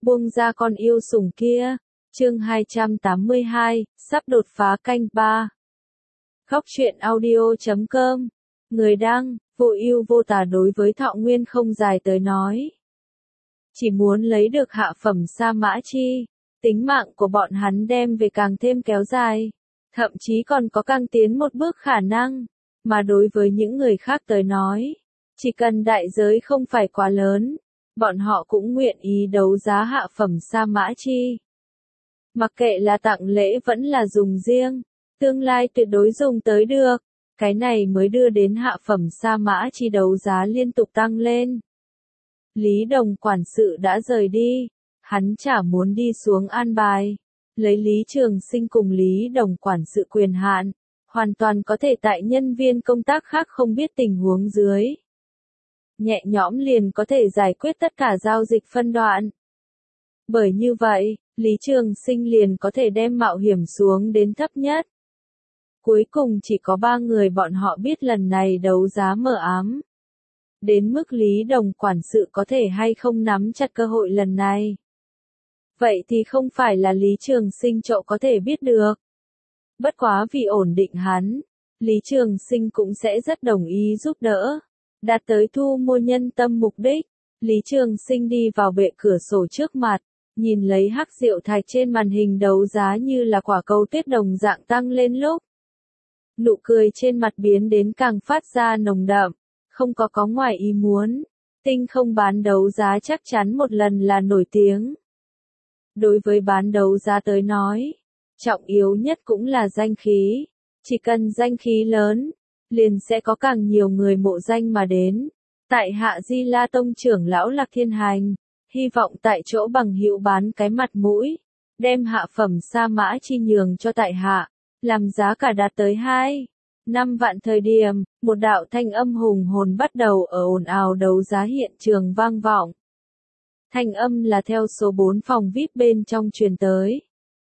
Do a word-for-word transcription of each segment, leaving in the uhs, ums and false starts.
Buông ra con yêu sủng kia. Chương hai trăm tám mươi hai, sắp đột phá canh ba. Góc truyện audio chấm com. Người đăng, vô ưu vô tà. Đối với Thọ Nguyên không dài tới nói, chỉ muốn lấy được hạ phẩm sa mã chi, tính mạng của bọn hắn đem về càng thêm kéo dài, thậm chí còn có càng tiến một bước khả năng. Mà đối với những người khác tới nói, chỉ cần đại giới không phải quá lớn, bọn họ cũng nguyện ý đấu giá hạ phẩm sa mã chi. Mặc kệ là tặng lễ vẫn là dùng riêng, tương lai tuyệt đối dùng tới được, cái này mới đưa đến hạ phẩm sa mã chi đấu giá liên tục tăng lên. Lý Đồng quản sự đã rời đi, hắn chả muốn đi xuống an bài, lấy Lý Trường Sinh cùng Lý Đồng quản sự quyền hạn, hoàn toàn có thể tại nhân viên công tác khác không biết tình huống dưới, nhẹ nhõm liền có thể giải quyết tất cả giao dịch phân đoạn. Bởi như vậy, Lý Trường Sinh liền có thể đem mạo hiểm xuống đến thấp nhất. Cuối cùng chỉ có ba người bọn họ biết lần này đấu giá mờ ám. Đến mức Lý Đồng quản sự có thể hay không nắm chặt cơ hội lần này. Vậy thì không phải là Lý Trường Sinh chỗ có thể biết được. Bất quá vì ổn định hắn, Lý Trường Sinh cũng sẽ rất đồng ý giúp đỡ. Đạt tới thu mua nhân tâm mục đích, Lý Trường Sinh đi vào bệ cửa sổ trước mặt, nhìn lấy hắc diệu thạch trên màn hình đấu giá như là quả cầu tuyết đồng dạng tăng lên lúc. Nụ cười trên mặt biến đến càng phát ra nồng đậm, không có có ngoài ý muốn. Tinh không bán đấu giá chắc chắn một lần là nổi tiếng. Đối với bán đấu giá tới nói, trọng yếu nhất cũng là danh khí. Chỉ cần danh khí lớn, liền sẽ có càng nhiều người mộ danh mà đến. Tại hạ Di La Tông trưởng lão Lạc Thiên Hành, hy vọng tại chỗ bằng hữu bán cái mặt mũi, đem hạ phẩm sa mã chi nhường cho tại hạ, làm giá cả đạt tới hai, năm vạn. Thời điểm, một đạo thanh âm hùng hồn bắt đầu ở ồn ào đấu giá hiện trường vang vọng. Thanh âm là theo số bốn phòng vi ai pi bên trong truyền tới.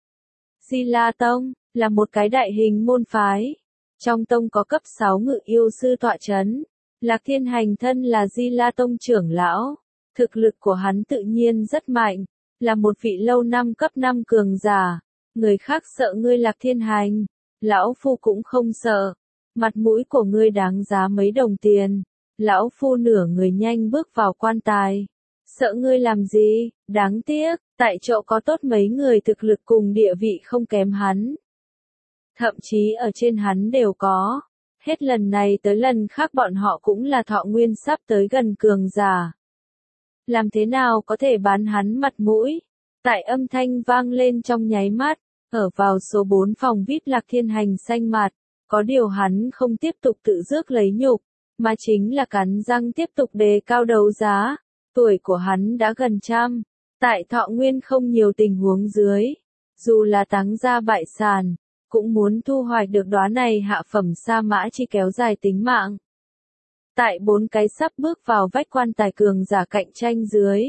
Di La Tông là một cái đại hình môn phái, trong tông có cấp sáu ngự yêu sư tọa chấn. Lạc Thiên Hành thân là Di La Tông trưởng lão, thực lực của hắn tự nhiên rất mạnh, là một vị lâu năm cấp năm cường giả. Người khác sợ ngươi Lạc Thiên Hành, lão phu cũng không sợ. Mặt mũi của ngươi đáng giá mấy đồng tiền, lão phu nửa người nhanh bước vào quan tài. Sợ ngươi làm gì? Đáng tiếc, tại chỗ có tốt mấy người thực lực cùng địa vị không kém hắn. Thậm chí ở trên hắn đều có. Hết lần này tới lần khác bọn họ cũng là Thọ Nguyên sắp tới gần cường giả. Làm thế nào có thể bán hắn mặt mũi? Tại âm thanh vang lên trong nháy mắt, ở vào số bốn phòng vi ai pi Lạc Thiên Hành xanh mặt, có điều hắn không tiếp tục tự rước lấy nhục, mà chính là cắn răng tiếp tục đề cao đấu giá. Tuổi của hắn đã gần trăm, tại Thọ Nguyên không nhiều tình huống dưới, dù là táng ra bại sản, cũng muốn thu hoạch được đóa này hạ phẩm sa mã chi kéo dài tính mạng. Tại bốn cái sắp bước vào vách quan tài cường giả cạnh tranh dưới.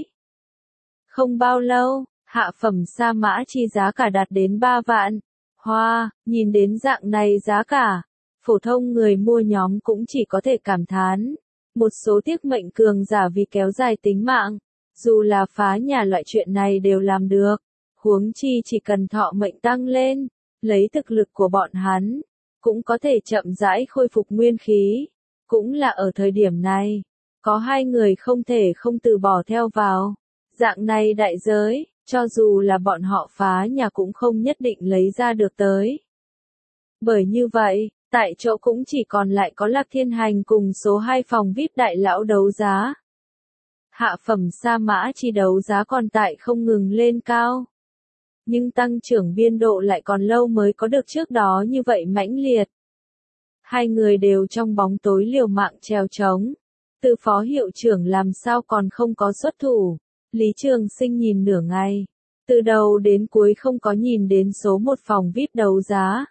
Không bao lâu, hạ phẩm sa mã chi giá cả đạt đến ba vạn. Hoa, nhìn đến dạng này giá cả, phổ thông người mua nhóm cũng chỉ có thể cảm thán. Một số tiếc mệnh cường giả vì kéo dài tính mạng, dù là phá nhà loại chuyện này đều làm được. Huống chi chỉ cần thọ mệnh tăng lên, lấy thực lực của bọn hắn, cũng có thể chậm rãi khôi phục nguyên khí. Cũng là ở thời điểm này, có hai người không thể không từ bỏ theo vào. Dạng này đại giới, cho dù là bọn họ phá nhà cũng không nhất định lấy ra được tới. Bởi như vậy, tại chỗ cũng chỉ còn lại có Lạc Thiên Hành cùng số hai phòng vi ai pi đại lão đấu giá. Hạ phẩm sa mã chi đấu giá còn tại không ngừng lên cao. Nhưng tăng trưởng biên độ lại còn lâu mới có được trước đó như vậy mãnh liệt. Hai người đều trong bóng tối liều mạng trèo trống. Từ phó hiệu trưởng làm sao còn không có xuất thủ. Lý Trường Sinh nhìn nửa ngày. Từ đầu đến cuối không có nhìn đến số một phòng vi ai pi đấu giá.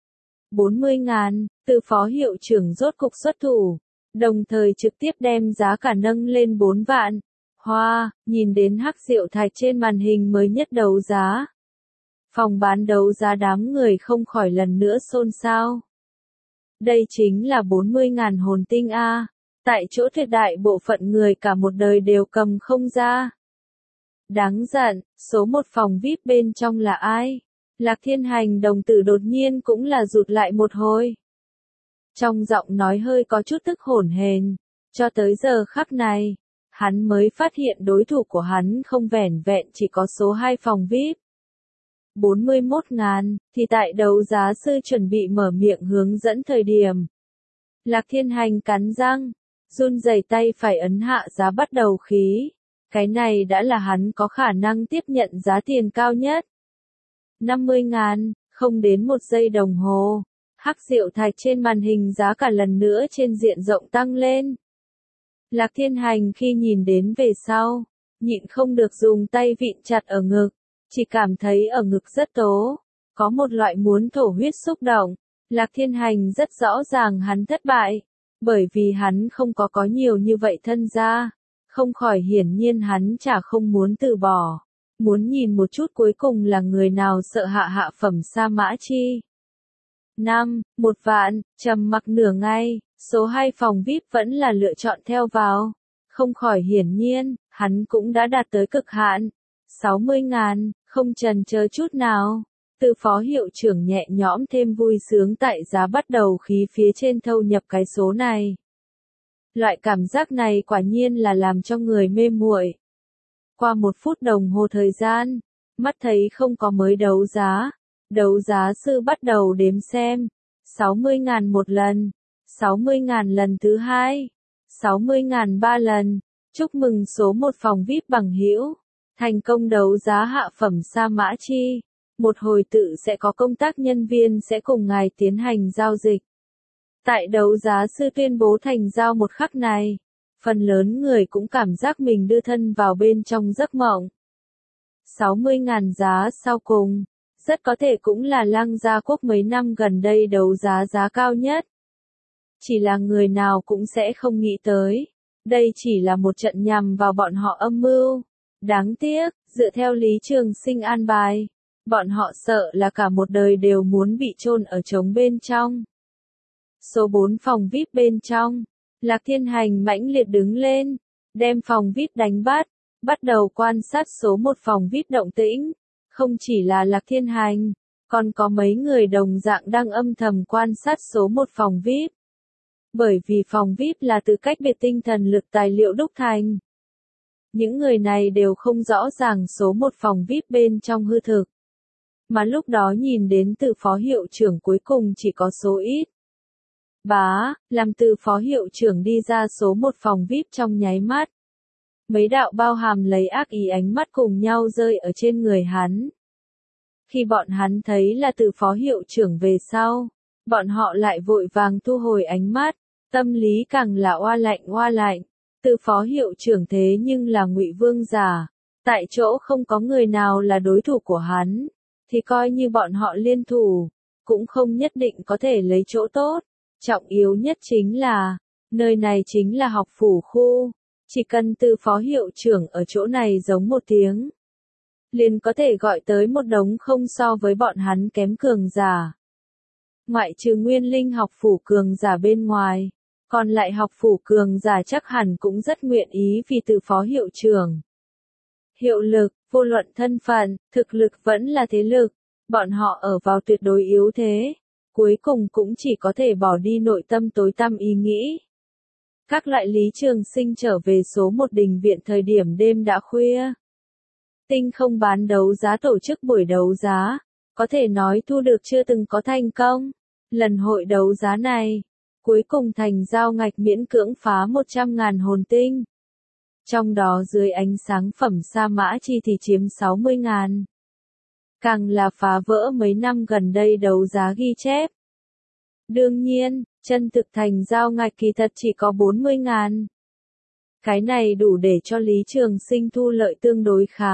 bốn mươi ngàn, từ phó hiệu trưởng rốt cục xuất thủ. Đồng thời trực tiếp đem giá cả nâng lên bốn vạn. Hoa, nhìn đến hắc diệu thạch trên màn hình mới nhất đấu giá. Phòng bán đấu giá đám người không khỏi lần nữa xôn xao. Đây chính là bốn mươi ngàn hồn tinh a. Tại chỗ tuyệt đại bộ phận người cả một đời đều cầm không ra. Đáng giận, số một phòng vi ai pi bên trong là ai? Lạc Thiên Hành đồng tử đột nhiên cũng là rụt lại một hồi. Trong giọng nói hơi có chút tức hổn hển, cho tới giờ khắc này, hắn mới phát hiện đối thủ của hắn không vẻn vẹn chỉ có số hai phòng vi ai pi. bốn mươi mốt ngàn, thì tại đấu giá sư chuẩn bị mở miệng hướng dẫn thời điểm. Lạc Thiên Hành cắn răng, run rẩy tay phải ấn hạ giá bắt đầu khí. Cái này đã là hắn có khả năng tiếp nhận giá tiền cao nhất. năm mươi ngàn, không đến một giây đồng hồ. Hắc diệu thạch trên màn hình giá cả lần nữa trên diện rộng tăng lên. Lạc Thiên Hành khi nhìn đến về sau, nhịn không được dùng tay vịn chặt ở ngực, chỉ cảm thấy ở ngực rất tố, có một loại muốn thổ huyết xúc động. Lạc Thiên Hành rất rõ ràng hắn thất bại, bởi vì hắn không có có nhiều như vậy thân gia, không khỏi hiển nhiên hắn chả không muốn từ bỏ, muốn nhìn một chút cuối cùng là người nào sợ hạ hạ phẩm sa mã chi. năm, một vạn, trầm mặc nửa ngày, số hai phòng vi ai pi vẫn là lựa chọn theo vào, không khỏi hiển nhiên, hắn cũng đã đạt tới cực hạn. sáu mươi ngàn, không chần chờ chút nào. Từ phó hiệu trưởng nhẹ nhõm thêm vui sướng tại giá bắt đầu khí phía trên thâu nhập cái số này. Loại cảm giác này quả nhiên là làm cho người mê muội. Qua một phút đồng hồ thời gian, mắt thấy không có mới đấu giá. Đấu giá sư bắt đầu đếm xem. sáu mươi ngàn một lần, sáu mươi ngàn lần thứ hai, sáu mươi ngàn ba lần. Chúc mừng số một phòng vi ai pi bằng hữu. Thành công đấu giá hạ phẩm sa mã chi. Một hồi tự sẽ có công tác nhân viên sẽ cùng ngài tiến hành giao dịch. Tại đấu giá sư tuyên bố thành giao một khắc này, phần lớn người cũng cảm giác mình đưa thân vào bên trong giấc mộng. sáu mươi ngàn giá sau cùng, rất có thể cũng là Lăng Gia Quốc mấy năm gần đây đấu giá giá cao nhất. Chỉ là người nào cũng sẽ không nghĩ tới, đây chỉ là một trận nhằm vào bọn họ âm mưu. Đáng tiếc, dựa theo Lý Trường Sinh an bài, bọn họ sợ là cả một đời đều muốn bị chôn ở trống bên trong. Số bốn phòng vi ai pi bên trong, Lạc Thiên Hành mãnh liệt đứng lên, đem phòng vi ai pi đánh bắt, bắt đầu quan sát số một phòng vi ai pi động tĩnh. Không chỉ là Lạc Thiên Hành, còn có mấy người đồng dạng đang âm thầm quan sát số một phòng vi ai pi. Bởi vì phòng vi ai pi là từ cách biệt tinh thần lực tài liệu đúc thành. Những người này đều không rõ ràng số một phòng vi ai pi bên trong hư thực. Mà lúc đó nhìn đến từ phó hiệu trưởng cuối cùng chỉ có số ít. Bá, làm từ phó hiệu trưởng đi ra số một phòng vi ai pi trong nháy mắt. Mấy đạo bao hàm lấy ác ý ánh mắt cùng nhau rơi ở trên người hắn. Khi bọn hắn thấy là từ phó hiệu trưởng về sau, bọn họ lại vội vàng thu hồi ánh mắt, tâm lý càng là oa lạnh oa lạnh. Từ phó hiệu trưởng thế nhưng là Ngụy Vương giả, tại chỗ không có người nào là đối thủ của hắn, thì coi như bọn họ liên thủ, cũng không nhất định có thể lấy chỗ tốt. Trọng yếu nhất chính là, nơi này chính là học phủ khu, chỉ cần từ phó hiệu trưởng ở chỗ này giống một tiếng, liền có thể gọi tới một đống không so với bọn hắn kém cường giả. Ngoại trừ Nguyên Linh học phủ cường giả bên ngoài, còn lại học phủ cường giả chắc hẳn cũng rất nguyện ý vì từ phó hiệu trưởng. Hiệu lực, vô luận thân phận, thực lực vẫn là thế lực, bọn họ ở vào tuyệt đối yếu thế, cuối cùng cũng chỉ có thể bỏ đi nội tâm tối tăm ý nghĩ. Các loại Lý Trường Sinh trở về số một đình viện thời điểm đêm đã khuya. Tinh không bán đấu giá tổ chức buổi đấu giá, có thể nói thu được chưa từng có thành công. Lần hội đấu giá này, cuối cùng thành giao ngạch miễn cưỡng phá một trăm ngàn hồn tinh. Trong đó dưới ánh sáng phẩm sa mã chi thì chiếm sáu mươi ngàn. Càng là phá vỡ mấy năm gần đây đấu giá ghi chép. Đương nhiên, chân thực thành giao ngạch kỳ thật chỉ có bốn mươi ngàn. Cái này đủ để cho Lý Trường Sinh thu lợi tương đối khá.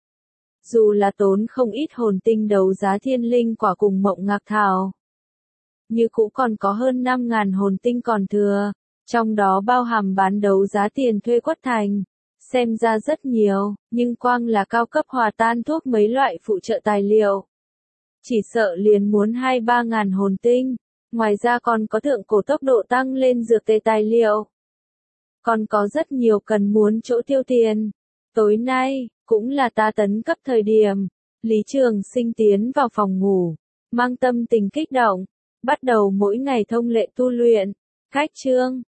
Dù là tốn không ít hồn tinh đấu giá thiên linh quả cùng mộng ngạc thảo, như cũ còn có hơn năm ngàn hồn tinh còn thừa, trong đó bao hàm bán đấu giá tiền thuê quất thành. Xem ra rất nhiều, nhưng quang là cao cấp hòa tan thuốc mấy loại phụ trợ tài liệu. Chỉ sợ liền muốn hai ba ngàn hồn tinh, ngoài ra còn có thượng cổ tốc độ tăng lên dược tề tài liệu. Còn có rất nhiều cần muốn chỗ tiêu tiền. Tối nay, cũng là ta tấn cấp thời điểm. Lý Trường Sinh tiến vào phòng ngủ, mang tâm tình kích động, bắt đầu mỗi ngày thông lệ tu luyện. Khách chương